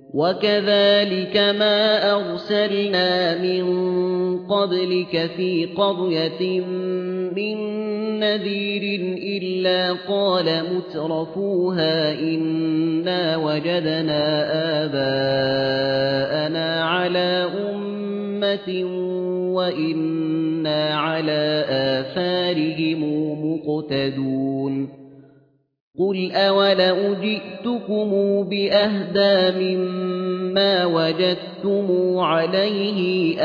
وكذلك ما أرسلنا من قبلك في قرية من نذير إلا قال مترفوها إنا وجدنا آباءنا على أمة وإنا على آثارهم مقتدون قل أولو جئتكم بأهدى مما وجدتم عليه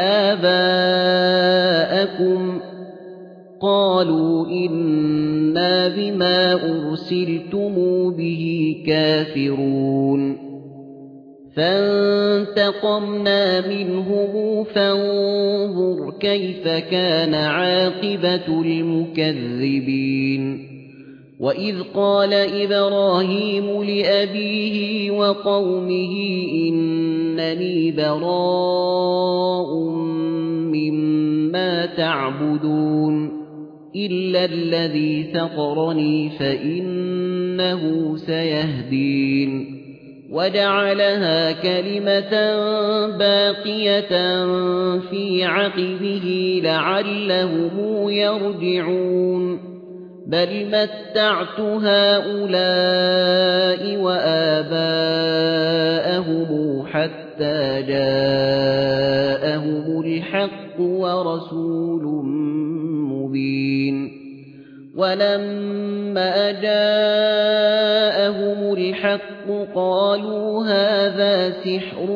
آباءكم قالوا إنا بما أرسلتم به كافرون فانتقمنا منهم فانظر كيف كان عاقبة المكذبين وإذ قال إبراهيم لأبيه وقومه إنني براء مما تعبدون إلا الذي فطرني فإنه سيهدين وجعلها كلمة باقية في عقبه لعلهم يرجعون بل متعت هؤلاء وآباءهم حتى جاءهم الحق ورسول مبين ولما جاءهم الحق قالوا هذا سحر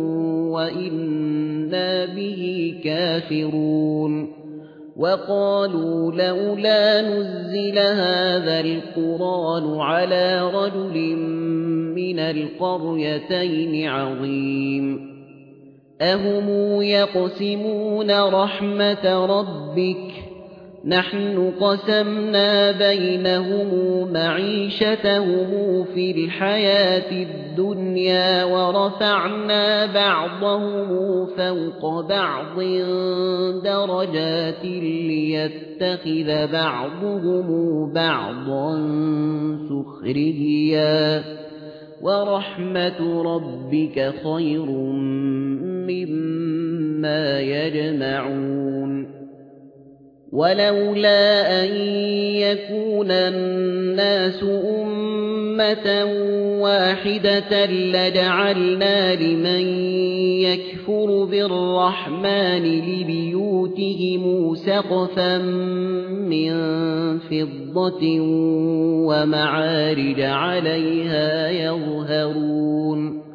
وإنا به كافرون وقالوا لولا نزل هذا القرآن على رجل من القريتين عظيم أهم يقسمون رحمة ربك نحن قسمنا بينهم معيشتهم في الحياة الدنيا ورفعنا بعضهم فوق بعض درجات ليتخذ بعضهم بعضا سخريا ورحمة ربك خير مما يجمعون ولولا أن يكون الناس أمة واحدة لجعلنا لمن يكفر بالرحمن لبيوتهم سقفا من فضة ومعارج عليها يظهرون